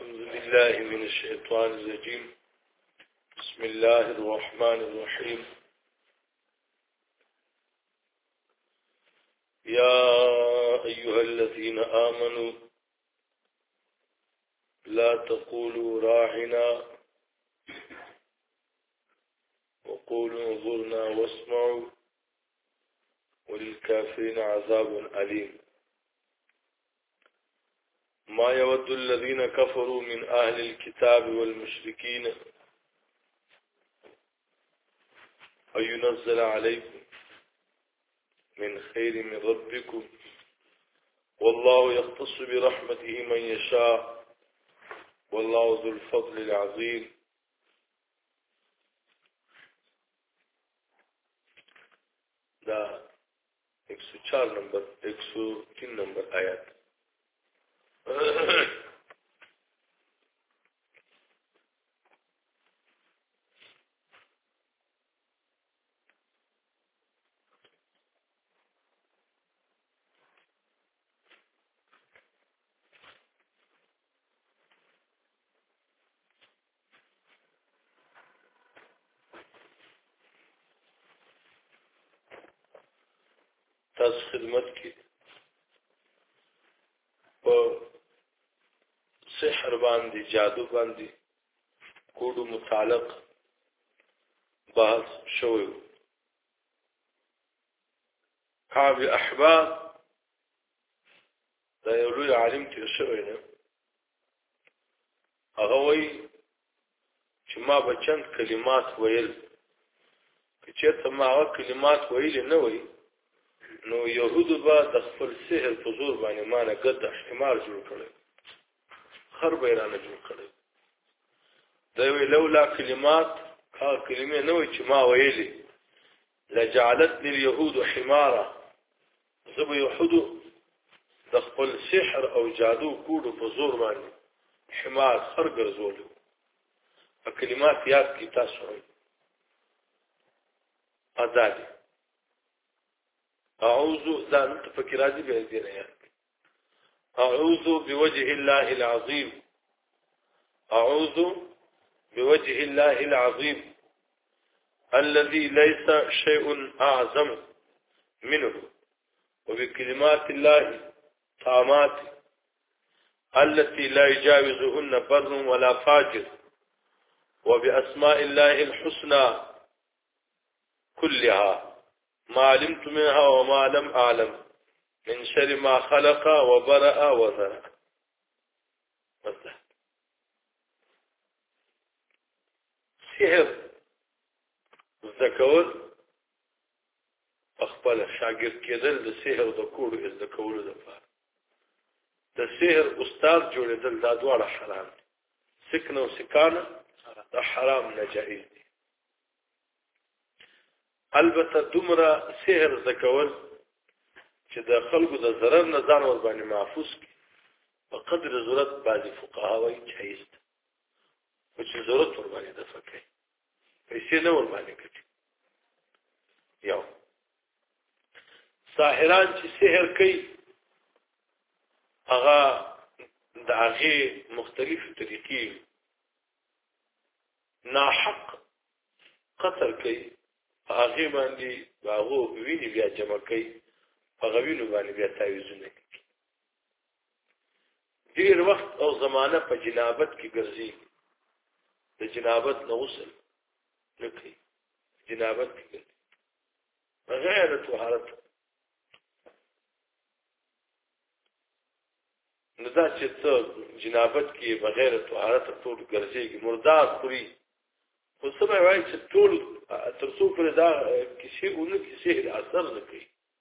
أعوذ بالله من الشيطان الرجيم. بسم الله الرحمن الرحيم. يا أيها الذين آمنوا لا تقولوا راعنا وقولوا انظرنا واسمعوا وللكافرين عذاب أليم. ما يود الذين كفروا من أهل الكتاب والمشركين أن ينزل عليكم من خير من ربكم والله يختص برحمته من يشاء والله ذو الفضل العظيم. دا 104 نمبر 103 نمبر آیات. تاسو خدمت کې په سحر باندې جادو باندې کوډو متعلق بحث شوی. کعب احباب دا یو لوی عالم تیر شوی نه. هغه وایي چې ما به چند کلمات ویل، که چېرته ما هغه کلمات ویلې نه وي نو یهودو به د خپل سحر په زور باندې ما نه ګډ حمار جوړ کړی، خر به یې رانه جوړ کړی. دی وایي لولا کلمات، هغه کلمې نه وي چې ما ویلې، لجعلتني اليهود حمارا، زه به یهودو د خپل سحر او جادو کوډو په زور باندې حمار خر ګرځولی. کلمات یاد کړئ تاسو هم. ازادي اعوذ دا نت فکر راځي به دې نه یاد. اعوذ بوجه الله العظيم، اعوذ بوجه الله العظيم الذي ليس شيء اعظم منه وبكلمات الله التامات التي لا يجاوزهن بر ولا فاجر وبأسماء الله الحسنى كلها ما علمت منها وما لم أعلم من شر ما خلق وبرأ وذرأ. سحر زکول خپل شاګرد کېدل د سحر د کوډو زده کولو لپاره د سحر استاد جوړېدل دا دواړه حرام دي. سکنه او سکانه دا حرام ناجایز دي. البته دومره سحر زکول چې د خلکو د ضرر نه ځان ور باندې محفوظ کړي په قدر ضرورت بعضې فقها وایي جایز ده، خو چې ضرورت ور باندې دفع کوي، پیسې نه ور باندې کوي. یو ساحران چې سحر کوي هغه د هغې مختلفې طریقې ناحق قتل کوي، په هغې باندې په هغو وینې بیا جمع کوي، په هغه وینو باندې بیا تعویضونه کوي. ډېر وخت او زمانه په جنابت کې ګرځي، د جنابت نه غسل نه کوي، جنابت کې ګرځي بغیر طهارت. نو دا چې ته جنابت کې بغیر طهارت ټول ګرځېږي مردار خوري، خو څه به وایي چې ټول تر څو پورې دا کیسې ونه کي سحر اثر نه کوي.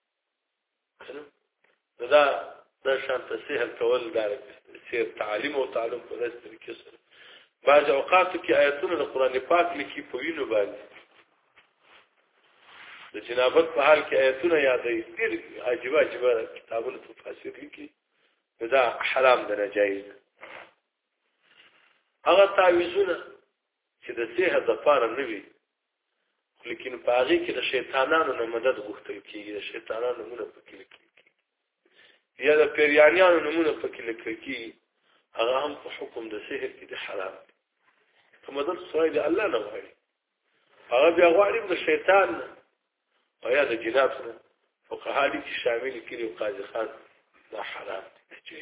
نو دا شانته سحر کول دا سحر تعلیم او تعلم په داسې طریقې سره بعض اوقاتو کې آیتونه د قرآن پاک لیکي په وینو باندې د جنابت په حال کې آیتونه یادوي. ډېر عجیبه عجیبه کتابونه تفاسیر لیکي. دا حرام ده، ناجایز ده. هغه تعویضونه چې د سحر دپاره نه وي لیکن په هغې کې د شیطانانو نه مدد غوښتل کېږي، د شیطانانو نومونه پکې لیکل کېږي یا د پیریانیانو نومونه پکې لیکل کېږي، هغه هم په حکم د سحر کې دي حرام په مدد سوای دی الله نه وایي هغه بیا غواړي د شیطان او یا د جنات نه فقها دي چې شامل کړي او قاضي خان دا حرام دي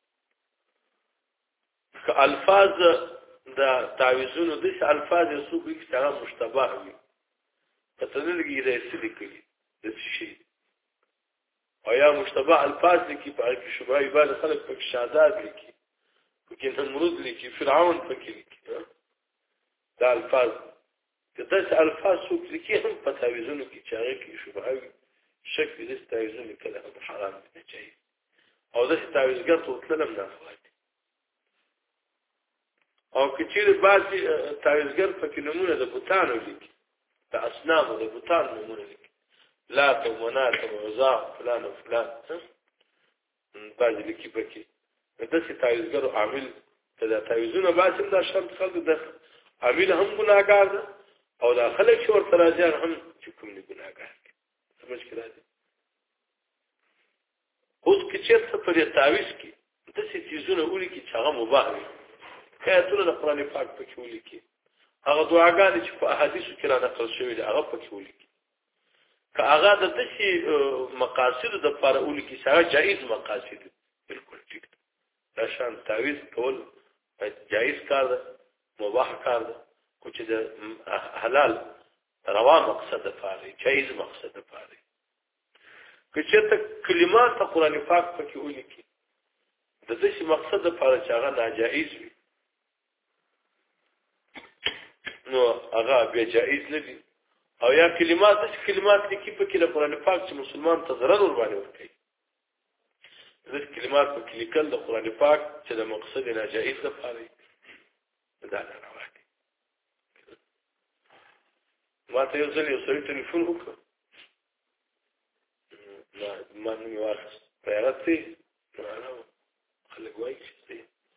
که الفاظ دا تعویذونو د الفاظ یو څه کې هغه مشتبه وي پته نه لګي دا څه لیکلي د شي او یا مشتبه الفاظ لیکي په کې شبهه عبادت خلک په شادات لیکي پکې نمرود لیکي فرعون پکې لیکي دا الفاظ کله چې الفاظ څوک لیکي هم په تعویذونو کې چاغه کې شبهه وي شک دې تعویذونه کله حرام دي چي او دا تعویذګر ته تلم نه فائدې او کچیر بعضی تعویذګر پکې نمونه د بوتانو لیکي د اصنام د بوتان نمونه لیکي لا منات وعزا فلان وفلان بعضی لیکي پکې د څه تعویذګر عامل دا تعویذونه باسم دا شرط خلق د عامل هم ګناګار ده او دا خلک چې ورته راځي هم چې کوم نه ګناګار دي سمجھ کې راځي اوس کې چې په دې تعویذ کې د څه چیزونه ولي کې چې هغه مباح وي کایتونه د قران پاک پکې ولیکي هغه دعاګانې چې په احادیثو کې را نقل شوي دي هغه پکې ولیکي که هغه د دشي مقاصد د لپاره ولیکي چې هغه جائز مقاصد بالکل ټیک دا شان تعویذ کول جائز کار ده مباح کار ده خو چې د حلال روا مقصد لپاره جائز مقصد لپاره که چې کلمات قران پاک پکې ولیکي د دشي مقصد لپاره چې هغه ناجائز وي نو هغه بیا جائز نه دي او یا کلمات لیکي په کې د قران پاک چې مسلمان ته ضرر ور باندې ورکړي د کلمات په کې لیکل د قران پاک چې د مقصد ناجائز لپاره دا نه راوړي ما ته یو ځل یو سړی ټلیفون وکړ ما نو واخس پیغاتي نو خلک وایي چې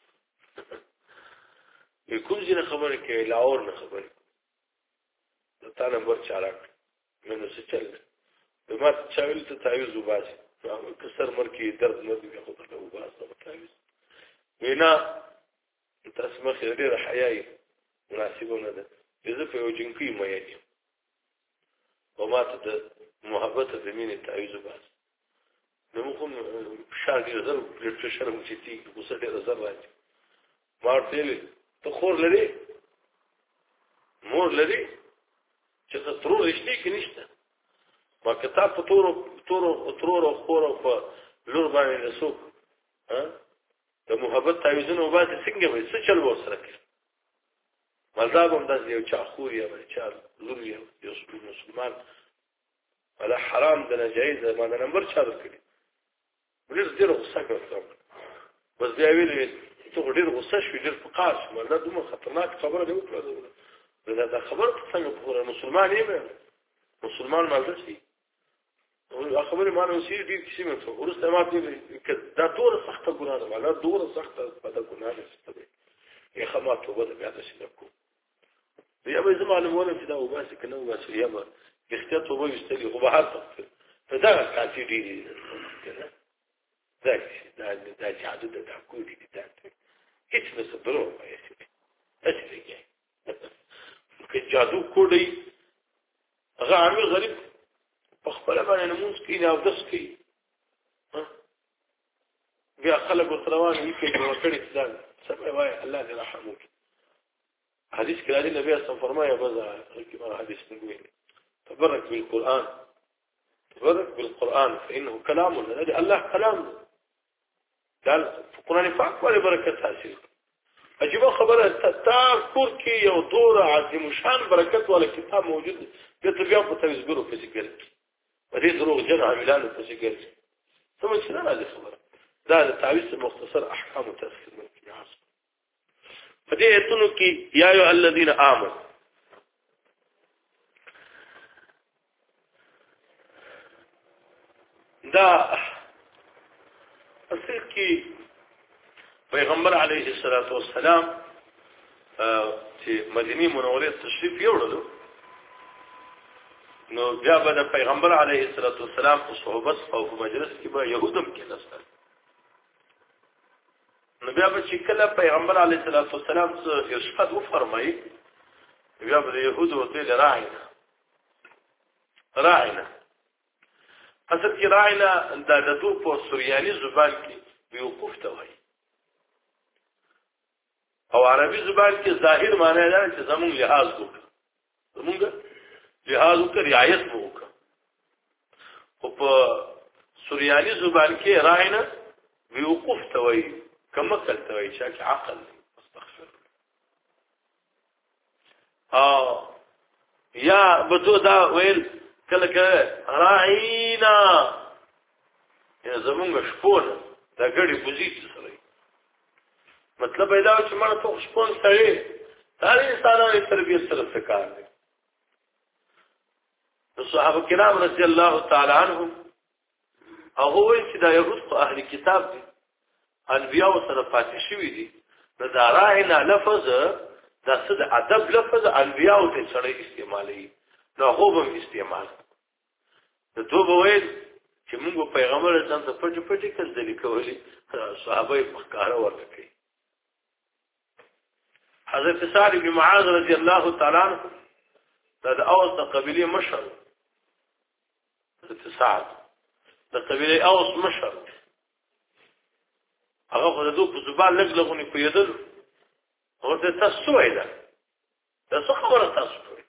کوم ځینې خبره کې لاور نه خبره د تا نمبر چاراک منو څه چل د ما چاویل ته تعویذ وباسي نو کسر مر کې درد نه دی خو ته وباسه تعویذ وینا تاسو مخې ډېر حیاي مناسبونه ده زه په یو جنکی مې یم او ما ته د محبت د مینې تعویذ وباسه نو کوم شاګر زر په شرم چې تي کوڅه ډېر زر راځي ما ورته ته خور لري مور لري چې ته ترور رښتې کې نشته ما کتاب په ترور او خور او په لور باندې رسوک د محبت تعویذونه وباسي څنګه وي څه چل و سره کې مالداب هم داس یو چا خور یا چا لور یو مسلمان ولا حرام د ناجایز ما د نمبر چا کړی ډېر غوسه کړم بس بیا ویل ته ډېر غوسه شوې ډېر فقاش مله دومره خطرناک خبره دی وکړه دا خبره څنګه په مسلمان یې مسلمان مالده شي او خبره مانو سي دي چې موږ ورسته ماته دا ډوره سخته ګناه ده ولا ډوره سخته بده ګناه ده یې خما توبه ده بیا څه نکو بیا به زمانه مونږ چې دا وباسي کنه وباسي یا به اختیار توبه وستلي خو به هر څه فدا کافي دي کنه دا جادو د تاکو دي دا هیڅ څه درو وایي اصلي که جادو کوډي هغه عامل غریب په خپل باندې نمونځ کوي او داس کوي بیا خلک وتروان یې کوي نو کړي ځان سبا وای الله دې رحمه حدیث کې راځي نبی اسلام فرمایي بزا کما حدیث نقول تبرك بالقرآن فإنه كلام الله كلام قال في القرآن پاک باندې برکت حاصل عجیب خبره تذکر کې یو دور عظیم شان برکت ولا کتاب موجود دی ته بیا په تذکرو په ذکر په دې دروغ جن عاملانو په ذکر سمجھ نه راځي خبره دا د تعویذ مختصر احکام او تفصیل کې حاصل په دې ایتونو کې یا ایو الذین آمنوا دا اصل کې پیغمبر علیه الصلاۃ والسلام چې مدینه منوره تشریف یوړلو نو بیا به د پیغمبر علیه الصلاۃ والسلام په صحبت او په مجلس کې به يهودم کې نشته نو بیا به چې کله پیغمبر علیه الصلاۃ والسلام ارشاد وفرمایي بیا به يهودو ته راعنا اصل کې راعنا د دوه په سوریاني زبان کې وقوف ته وایي او عربي زبان کې ظاهر معنی دا چې زمون لحاظ وکړه زمونږ لحاظ وکړه رعایت وکړه او په سوریاني زبان کې راعنا وقوف ته وایي کما کلته وایي چې عقل استغفر یا بدو دا ویل کله کله راعینا یا زمونږ شپونه دا ګړي پوزیشن سره مطلب دا چې مړه ته شپون سره دا انسانانو تربیت سره څه کار دی صحابه کرام رضی الله تعالی عنهم هغه وایي چې دا يهود په اهل کتاب دي انبیاء سره پاتې شوی دي دا راعینا لفظ دا څه د ادب لفظ انبیاء ته سره استعمالي نو هو هم استعمال د دوه وایي چې موږ پیغمبر ځان ته پټ کړل کولې صحابه یې مخکاره ورکړي حضرت سعد بن معاذ رضی الله تعالی عنہ د اوس قبيله مشر حضرت سعد د قبيله اوس مشر هغه خو د دوه په زبان لګلغونی پیدل ورته تاسو وایدا دا څه خبره تاسو کوي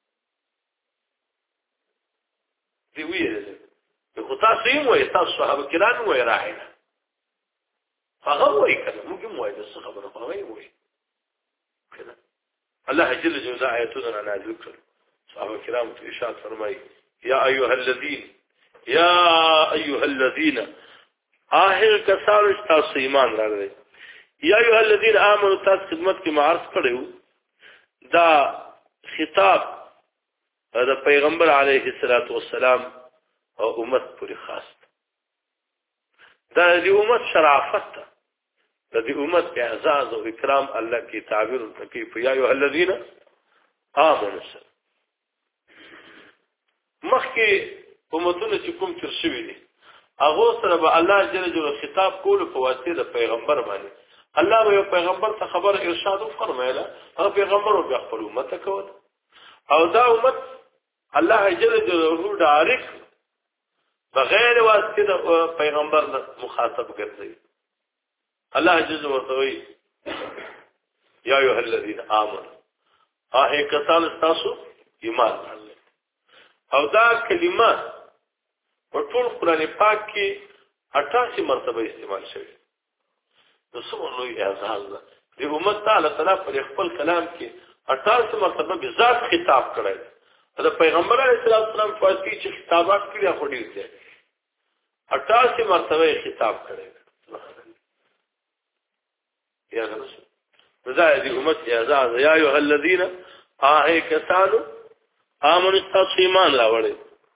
دی ویل خو تاسو یې وایي تاسو صحابه کرام وایي راعینا هغه وایي کله موږ هم وایي څه خبره خو وایي کله الله جل جلاله آیاتنا نازل کړ صحابه کرام ته ارشاد فرمایي یا ایها الذین آخر کسان تاسو ایمان راغلي یا ایها الذین آمنوا تاسو خدمت کې معرض کړو دا خطاب دا پیغمبر علیه الصلاۃ والسلام او امت پوری خاص دا دی امت شرافت دا دی امت اعزاز او اکرام الله کی تعبیر کوي یا ایها الذین آمنوا مخکې امتونه چې کوم تر شوی دي هغه سره به الله جل جلاله خطاب کول په واسطه د پیغمبر باندې الله به پیغمبر ته خبر ارشاد فرمایله هغه پیغمبر او خپل امت کول او دا امت الله جل جلاله ډایرک بغیر واسطه د پیغمبر مخاطب ګرځي الله جل وعلا یا ایها الذین آمنوا کسان تاسو ایمان لرئ او دا کلمات په ټول قران پاک کې 88 مرتبه استعمال شوی نو څومره لوی اعزاز ده د امت تعالی پر خپل کلام کې 88 مرتبه به ذات خطاب کړی دا پیغمبر علیه السلام په واسطه چې خطابات کړی خو ډیر دي 88 مرتبه خطاب کړی یا غنس دا د امت اعزاز یا ایها الذین کسانو آمنوا تاسو ایمان راوړئ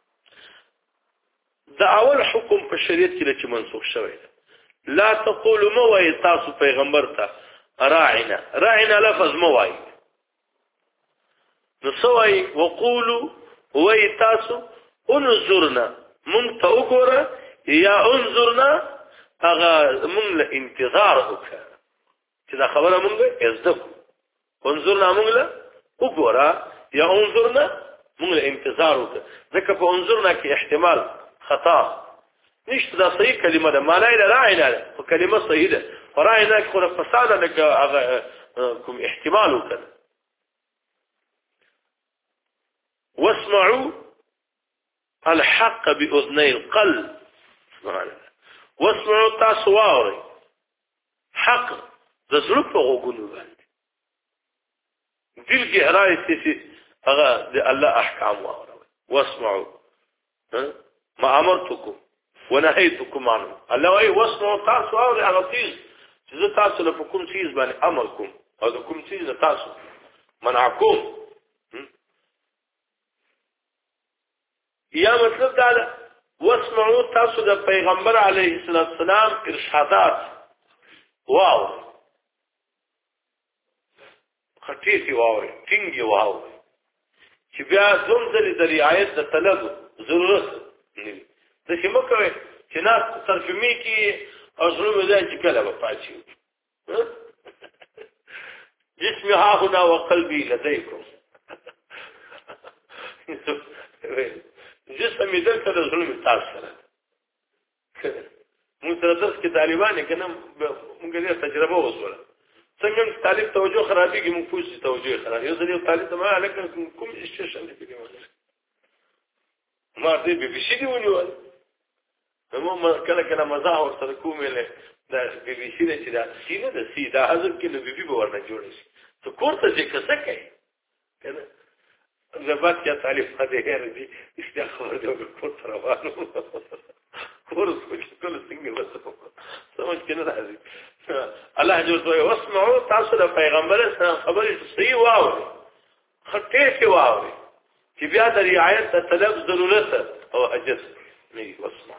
دا اول حکم په شریعت کې چې منسوخ شوی لا تقولوا مو وای تاسو پیغمبر ته راعنا لفظ مو وای نو سوای وقولوا وای تاسو انظرنا مون ته وګوره یا انظرنا هغه مون له انتظار وکړه چې دا خبره مونږه ازدق انظرنا مونږ له وګوره یا انظرنا مونږ له انتظار وکړه ځکه په انظرنا کې احتمال خطا نشته دا صحیح کلمه ده معنی لا راعنا ده کلمه صحیح ده راعنا خو فساد لك کوم احتمال وکړه واسمعوا الحق باذني القلب واسمعوا تاسواري حق د زړه په غوګونو باندې دل کې هراي هغه د الله احکام واوري واسمعوا ما امرتكم ونهيتكم عنه الله وايي واسمعوا تاسو او اغتيز چې تاسو له کوم چیز باندې امر کوم او د کوم چیز تاسو منعكم یا مطلب دا واسمعوا تاسو د پیغمبر علیه السلام ارشادات واو خطیتی واو ټینګي واو چې بیا زمزلي د رعایت د طلب ضرورت نه د شمو کوي چې ناس ترجمه کې او ظلم ځای چې کله په پاتې جسمي ها هنا وقلبي لديكم جسمي دلته د ظلم تاسو سره موږ سره درس کې طالبان کنه موږ دې تجربه وسوله څنګه طالب توجه خرابېږي موږ پوښتنه توجه خراب یو ځل طالب ته ما الکه کوم استشن دې کې ما دې به شي دی ونیول نو کله کله مزاح ور سره کومه دا بي بي سي چې دا سینه د سي دا حذف کې نو بي بي به ورنه جوړ شي ته کوړه چې څه کوي کنه زبات یا طالب خدای هر دي استخبار دی کوړه روانو کورس کله څنګه وسو سمجھ کنه راځي الله جل وعلا واسمعوا تاسو د پیغمبر سره خبرې صحیح واوري خطه کې واوري چې بیا د رعایت د طلب ضرورت او حاجت نه واسمعوا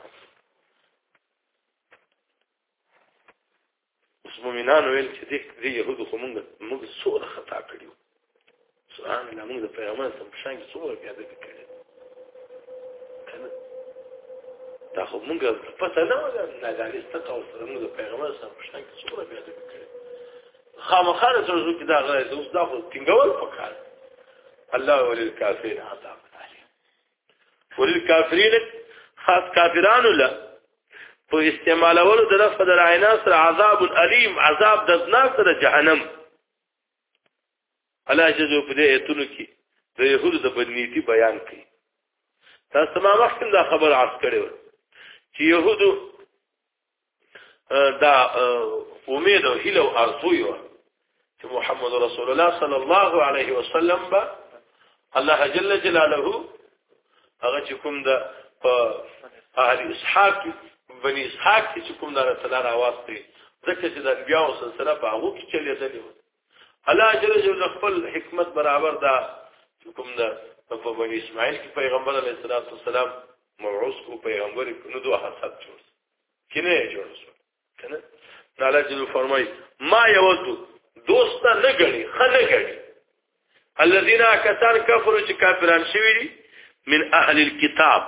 مومنان ویل چې دې يهودو خو موږ څوره خطا کړیو سبحان الله موږ د پیغمبر سم څنګه څوره بیا دې کړی کنه دا خو موږ پته نه ولا نه غالي ستاسو سره موږ د پیغمبر سم څنګه څوره بیا دې کړی خامخانه سره چې دا غره اوس دا خو څنګهول پکار الله وللکافرین عذاب علی وللکافرین خاص کافرانو له په استعمالولو د لفظ د راینا سره عذاب الیم عذاب دردناک سره جهنم الله جزو په دې ایتونو کې د يهودو د بدنيتي بیان کړي تاسو ما مخکې دا خبر عرض کړو چې يهودو دا امید او هیله او ارزو یو چې محمد رسول الله صلی الله علیه وسلم با الله جل جلاله هغه چې کوم د اهل اسحاق بني اسحاق چې کوم د رسول الله واسطه ځکه چې د انبیانو سلسله په هغه کې چلیدلې و الله جل جلاله خپل حکمت برابر دا کوم د په بني اسماعیل کې پیغمبر علیه السلام مبعوث کو پیغمبر نو دوه حسد جوړ کینه جوړ کنه الله جل فرمای ما یود دوست نه غړي خنه غړي الذين كفروا كفروا چې کافران شوی دي من اهل الكتاب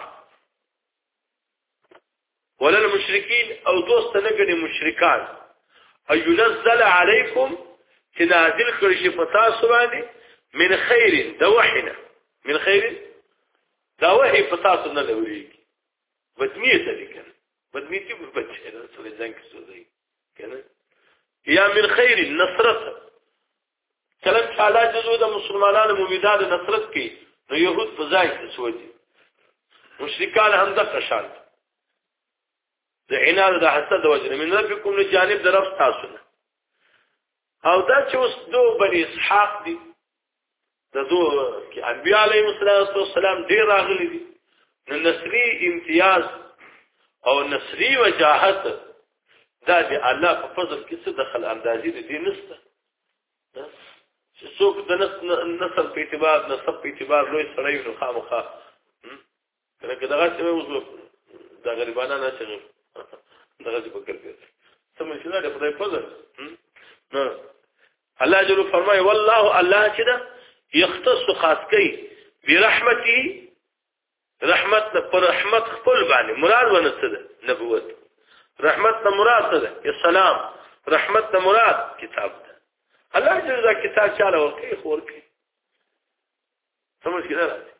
ولا المشركين او دوست نه غړي مشرکان اينزل عليكم چې نازل کړي شي پتا سو باندې من خير دوحنا من خير دوحي پتا سو نه لوريږي بدنيه دي کنه بدنيتي په بچي نه څه ځنګ سوځي کنه یا من خير نصرت کله چې الله جزو د مسلمانانو مومیدان نصرت کوي نو يهود په ځای کې سوځي مشرکان هم د قشان د عناد د حسد وجه من ربكم لجانب درف تاسو نه او دا چې اوس دو بني اسحاق دي د دو کې انبیاء علیهم السلام ډیر راغلي دي نو نصری امتیاز او نصری وجاهت دا دی الله په فضل کې څه دخل اندازې دي نسته چې څوک د نسل په اعتبار نسب په اعتبار لوی سړی نو خامخا کنه دغه څه وځو دا غریبانه نه چغي دغه څه فکر کوي سم چې دا د خدای فضل نو الله جل فرمای والله الله چې دا یختص خاص کوي برحمته رحمت پر رحمت خپل باندې مراد ونڅه ده نبوت رحمت نه مراد ده اسلام رحمت نه مراد کتاب ده الله جل دا کتاب چاله ورکی خور کی سمجھ کې نه راځي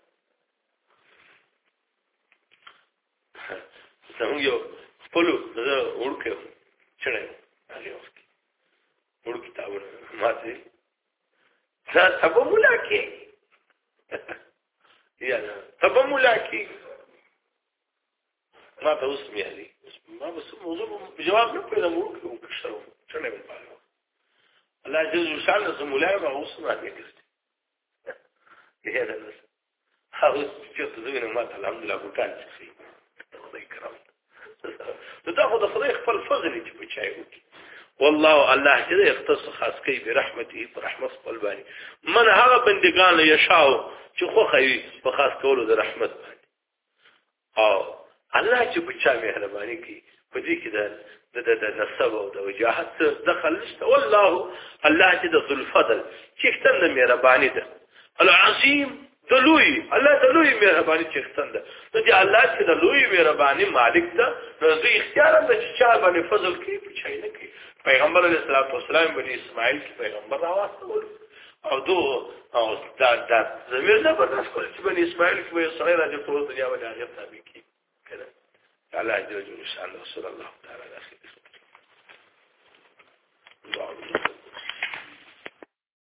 څنګه یو خپل ورکه چړې هغه وخت ور کتابونه ماته دا سبا ملاکی یا سبا ملاکی ما ته اوس میالي ما بس موضوع جواب نه پیدا مو شروع چړې په الله جل وعلا زمولای ما اوس ما دې کړی یې دا نس هاوس چې زوینه ما ته الحمدلله وکړ چې خدای کرام دا خو د خدای خپل فضل چې بچای وکي والله الله چې یختص خاص کوي برحمته برحمت خپل باندې من هغه بندگان یشاو چې خو خوي په خاص کولو د رحمت باندې او الله چې بچا مهرباني کوي په دې کې د نسب او د وجاهت دخل نشته والله الله چې د ذل فضل چې څنګه مهرباني ده العظیم دلوی الله دلوی مهرباني چې څنګه نو چې الله چې دلوی مهرباني مالک ده نو زه اختیار هم چې چا باندې فضل کوي په چای نه کوي پیغمبر علیه الصلاۃ والسلام بني اسماعیل کې پیغمبر راوستل او دو او دا زمير نه برداشت کول چې بني اسماعیل کې به سره راځي ټول دنیا باندې هغه تابع کی کړه الله جل جلاله صلی الله تعالی